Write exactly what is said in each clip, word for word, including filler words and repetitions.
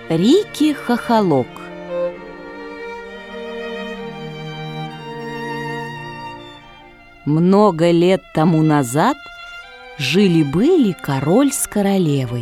Рикки-хохолок. Много лет тому назад жили-были король с королевой.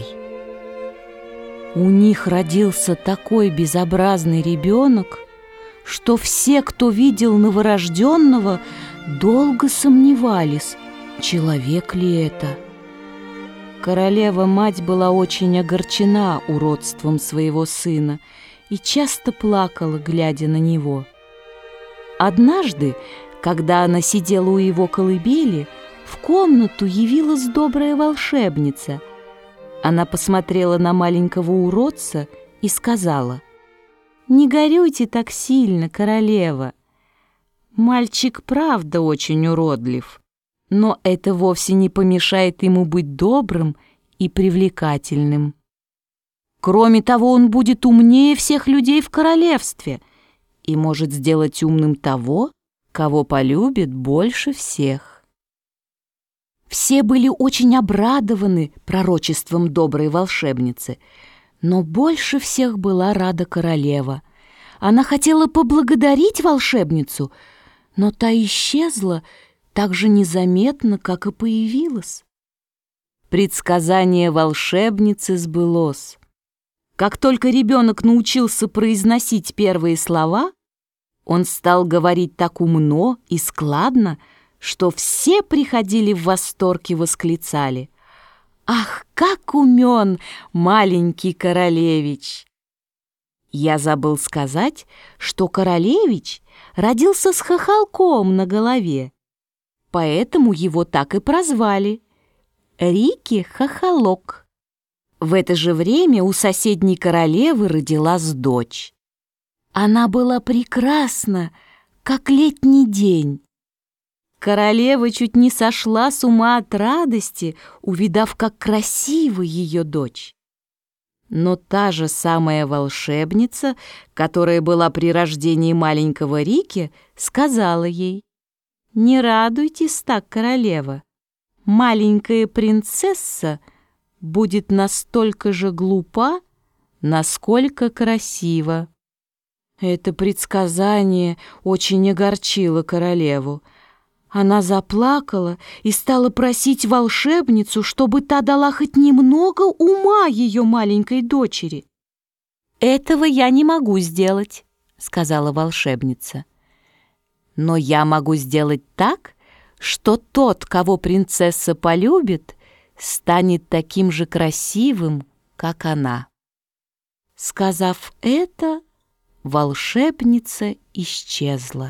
У них родился такой безобразный ребенок, что все, кто видел новорожденного, долго сомневались, человек ли это. Королева-мать была очень огорчена уродством своего сына и часто плакала, глядя на него. Однажды, когда она сидела у его колыбели, в комнату явилась добрая волшебница. Она посмотрела на маленького уродца и сказала: «Не горюйте так сильно, королева. Мальчик правда очень уродлив, но это вовсе не помешает ему быть добрым и привлекательным. Кроме того, он будет умнее всех людей в королевстве и может сделать умным того, кого полюбит больше всех». Все были очень обрадованы пророчеством доброй волшебницы, но больше всех была рада королева. Она хотела поблагодарить волшебницу, но та исчезла так же незаметно, как и появилась. Предсказание волшебницы сбылось. Как только ребенок научился произносить первые слова, он стал говорить так умно и складно, что все приходили в восторг и восклицали: «Ах, как умен маленький королевич!» Я забыл сказать, что королевич родился с хохолком на голове, поэтому его так и прозвали — Рикки-хохолок. В это же время у соседней королевы родилась дочь. Она была прекрасна, как летний день. Королева чуть не сошла с ума от радости, увидав, как красива ее дочь. Но та же самая волшебница, которая была при рождении маленького Рикки, сказала ей: «Не радуйтесь так, королева. Маленькая принцесса будет настолько же глупа, насколько красива». Это предсказание очень огорчило королеву. Она заплакала и стала просить волшебницу, чтобы та дала хоть немного ума ее маленькой дочери. «Этого я не могу сделать», — сказала волшебница. «Но я могу сделать так, что тот, кого принцесса полюбит, станет таким же красивым, как она». Сказав это, волшебница исчезла.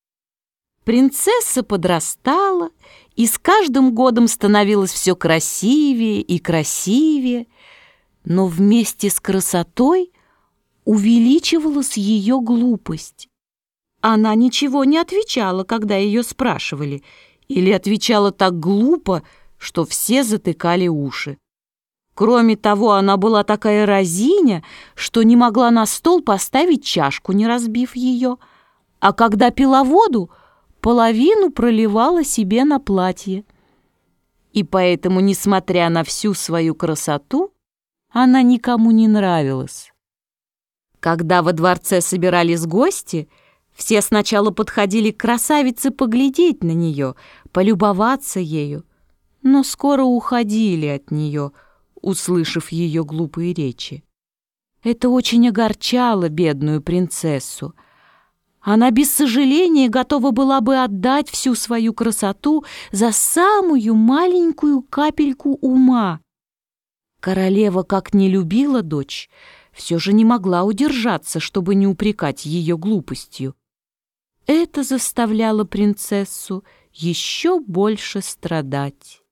Принцесса подрастала и с каждым годом становилась все красивее и красивее, но вместе с красотой увеличивалась ее глупость. Она ничего не отвечала, когда ее спрашивали, или отвечала так глупо, что все затыкали уши. Кроме того, она была такая разиня, что не могла на стол поставить чашку, не разбив ее, а когда пила воду, половину проливала себе на платье. И поэтому, несмотря на всю свою красоту, она никому не нравилась. Когда во дворце собирались гости, все сначала подходили к красавице поглядеть на нее, полюбоваться ею, но скоро уходили от нее, услышав ее глупые речи. Это очень огорчало бедную принцессу. Она без сожаления готова была бы отдать всю свою красоту за самую маленькую капельку ума. Королева, как не любила дочь, все же не могла удержаться, чтобы не упрекать ее глупостью. Это заставляло принцессу еще больше страдать.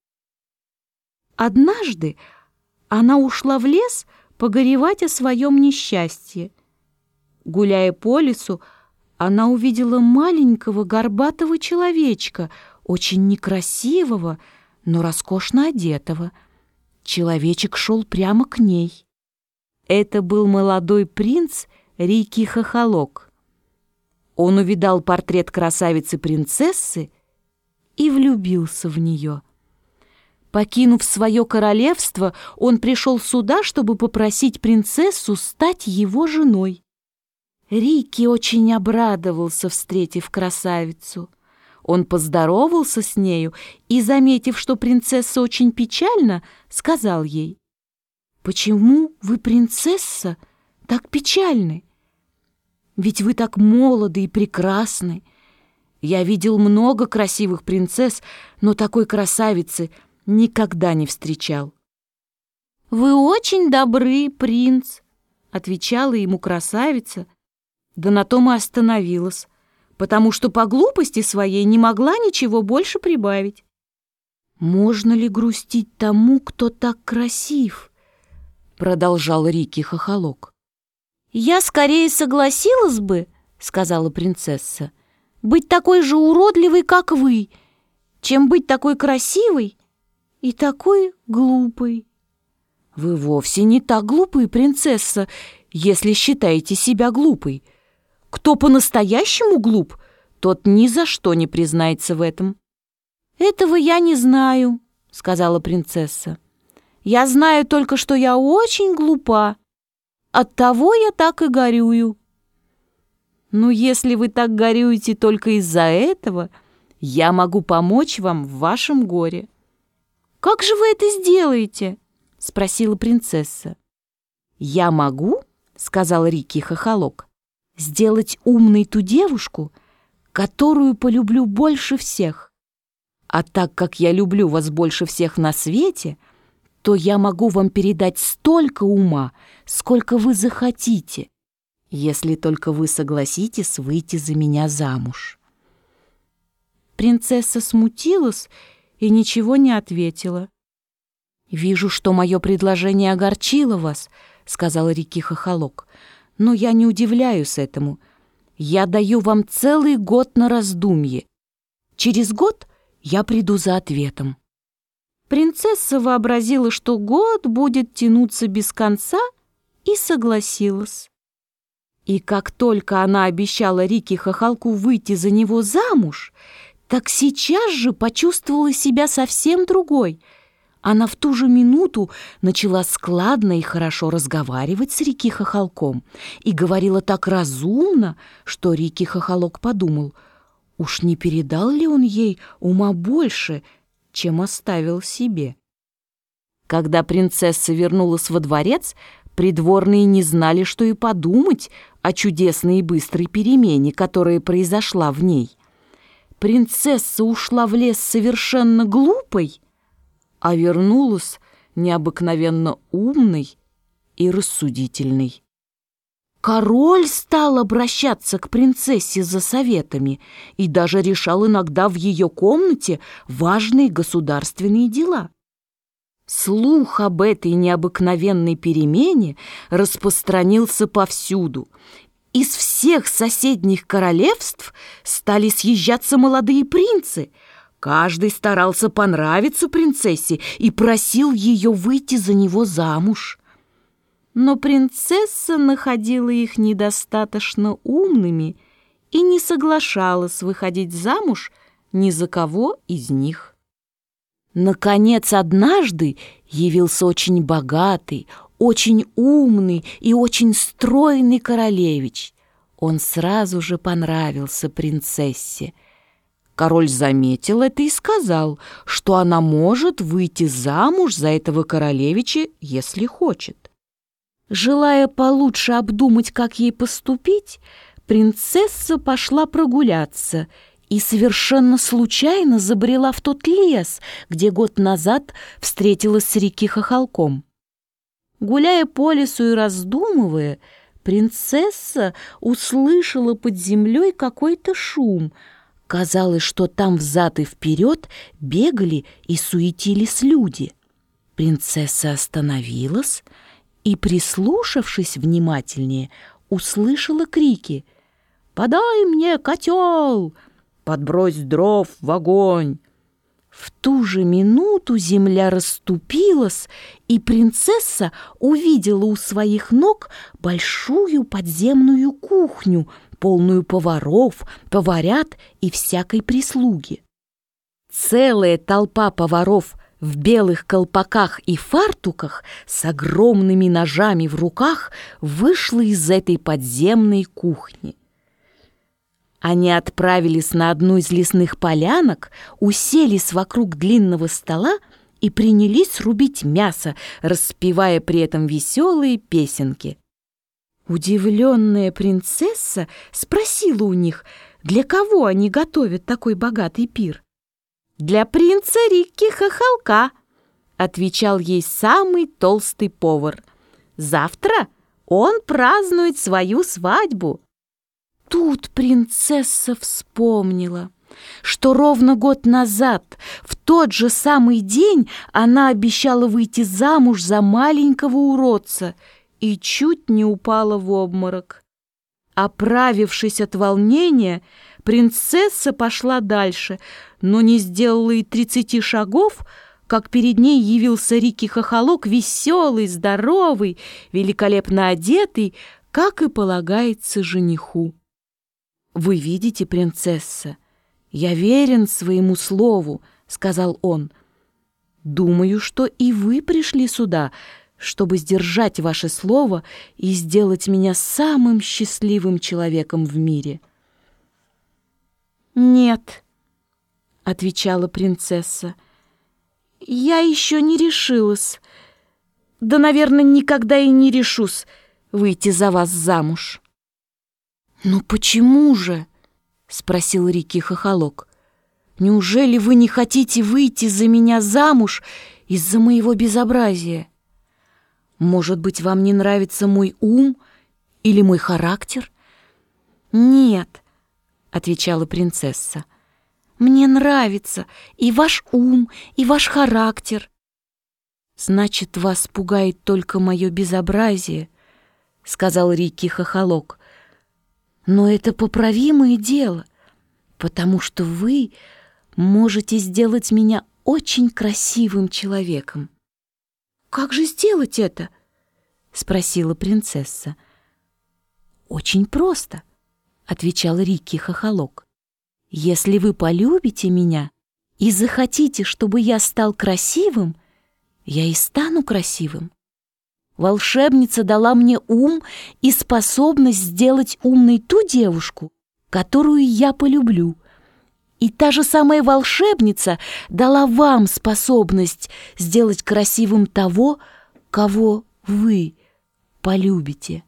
Однажды она ушла в лес погоревать о своем несчастье. Гуляя по лесу, она увидела маленького горбатого человечка, очень некрасивого, но роскошно одетого. Человечек шел прямо к ней. Это был молодой принц Рикки-хохолок. Он увидал портрет красавицы-принцессы и влюбился в нее. Покинув свое королевство, он пришел сюда, чтобы попросить принцессу стать его женой. Рикки очень обрадовался, встретив красавицу. Он поздоровался с нею и, заметив, что принцесса очень печальна, сказал ей: «Почему вы, принцесса, так печальны? Ведь вы так молоды и прекрасны. Я видел много красивых принцесс, но такой красавицы никогда не встречал». «Вы очень добры, принц», — отвечала ему красавица, да на том и остановилась, потому что по глупости своей не могла ничего больше прибавить. «Можно ли грустить тому, кто так красив?» — продолжал Рикки Хохолок. «Я скорее согласилась бы, — сказала принцесса, — быть такой же уродливой, как вы, чем быть такой красивой и такой глупой». «Вы вовсе не так глупы, принцесса, если считаете себя глупой. Кто по-настоящему глуп, тот ни за что не признается в этом». «Этого я не знаю, — сказала принцесса. Я знаю только, что я очень глупа. Оттого я так и горюю». «Ну, если вы так горюете только из-за этого, я могу помочь вам в вашем горе». «Как же вы это сделаете?» — спросила принцесса. «Я могу, — сказал Рикки Хохолок, — сделать умной ту девушку, которую полюблю больше всех. А так как я люблю вас больше всех на свете, то я могу вам передать столько ума, сколько вы захотите, если только вы согласитесь выйти за меня замуж». Принцесса смутилась и ничего не ответила. «Вижу, что мое предложение огорчило вас, — сказал Рикки Хохолок, — но я не удивляюсь этому. Я даю вам целый год на раздумье. Через год я приду за ответом». Принцесса вообразила, что год будет тянуться без конца, и согласилась. И как только она обещала Рикки Хохолку выйти за него замуж, так сейчас же почувствовала себя совсем другой. Она в ту же минуту начала складно и хорошо разговаривать с Рикки Хохолком и говорила так разумно, что Рикки Хохолок подумал, уж не передал ли он ей ума больше, чем оставил себе. Когда принцесса вернулась во дворец, придворные не знали, что и подумать о чудесной и быстрой перемене, которая произошла в ней. Принцесса ушла в лес совершенно глупой, а вернулась необыкновенно умной и рассудительной. Король стал обращаться к принцессе за советами и даже решал иногда в ее комнате важные государственные дела. Слух об этой необыкновенной перемене распространился повсюду. Из всех соседних королевств стали съезжаться молодые принцы. Каждый старался понравиться принцессе и просил ее выйти за него замуж. Но принцесса находила их недостаточно умными и не соглашалась выходить замуж ни за кого из них. Наконец, однажды явился очень богатый, очень умный и очень стройный королевич. Он сразу же понравился принцессе. Король заметил это и сказал, что она может выйти замуж за этого королевича, если хочет. Желая получше обдумать, как ей поступить, принцесса пошла прогуляться и совершенно случайно забрела в тот лес, где год назад встретилась с Рикки Хохолком. Гуляя по лесу и раздумывая, принцесса услышала под землей какой-то шум. Казалось, что там взад и вперед бегали и суетились люди. Принцесса остановилась и, прислушавшись внимательнее, услышала крики: «Подай мне котел! Подбрось дров в огонь!» В ту же минуту земля расступилась, и принцесса увидела у своих ног большую подземную кухню, полную поваров, поварят и всякой прислуги. Целая толпа поваров в белых колпаках и фартуках с огромными ножами в руках вышла из этой подземной кухни. Они отправились на одну из лесных полянок, уселись вокруг длинного стола и принялись рубить мясо, распевая при этом веселые песенки. Удивленная принцесса спросила у них, для кого они готовят такой богатый пир. «Для принца Рикки Хохолка», — отвечал ей самый толстый повар. «Завтра он празднует свою свадьбу». Тут принцесса вспомнила, что ровно год назад, в тот же самый день, она обещала выйти замуж за маленького уродца и чуть не упала в обморок. Оправившись от волнения, принцесса пошла дальше, но не сделала и тридцати шагов, как перед ней явился Рикки Хохолок, веселый, здоровый, великолепно одетый, как и полагается жениху. «Вы видите, принцесса, я верен своему слову», — сказал он. «Думаю, что и вы пришли сюда, чтобы сдержать ваше слово и сделать меня самым счастливым человеком в мире». «Нет», — отвечала принцесса, — «я еще не решилась. Да, наверное, никогда и не решусь выйти за вас замуж». «Ну почему же?» — спросил Рикки Хохолок. «Неужели вы не хотите выйти за меня замуж из-за моего безобразия? Может быть, вам не нравится мой ум или мой характер?» «Нет», — отвечала принцесса, — «мне нравится и ваш ум, и ваш характер». «Значит, вас пугает только мое безобразие», — сказал Рикки Хохолок. «Но это поправимое дело, потому что вы можете сделать меня очень красивым человеком». «Как же сделать это?» — спросила принцесса. «Очень просто», — отвечал Рикки Хохолок. «Если вы полюбите меня и захотите, чтобы я стал красивым, я и стану красивым. Волшебница дала мне ум и способность сделать умной ту девушку, которую я полюблю. И та же самая волшебница дала вам способность сделать красивым того, кого вы полюбите».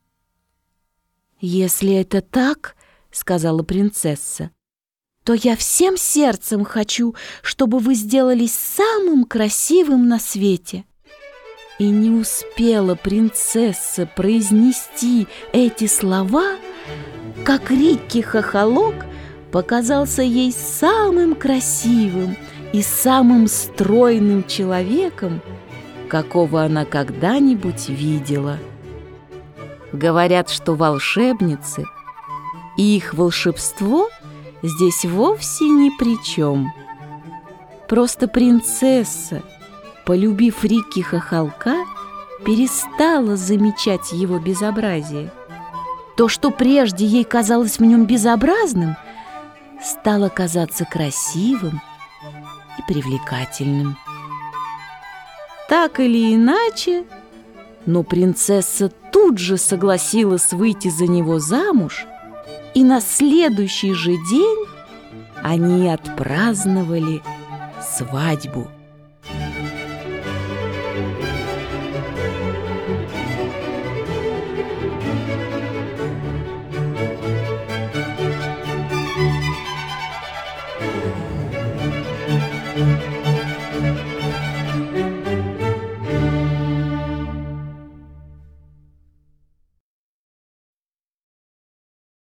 «Если это так, — сказала принцесса, — то я всем сердцем хочу, чтобы вы сделались самым красивым на свете». И не успела принцесса произнести эти слова, как Рикки Хохолок показался ей самым красивым и самым стройным человеком, какого она когда-нибудь видела. Говорят, что волшебницы и их волшебство здесь вовсе ни при чем. Просто принцесса, полюбив Рикки Хохолка, перестала замечать его безобразие. То, что прежде ей казалось в нем безобразным, стало казаться красивым и привлекательным. Так или иначе, но принцесса тут же согласилась выйти за него замуж, и на следующий же день они отпраздновали свадьбу. Thank you.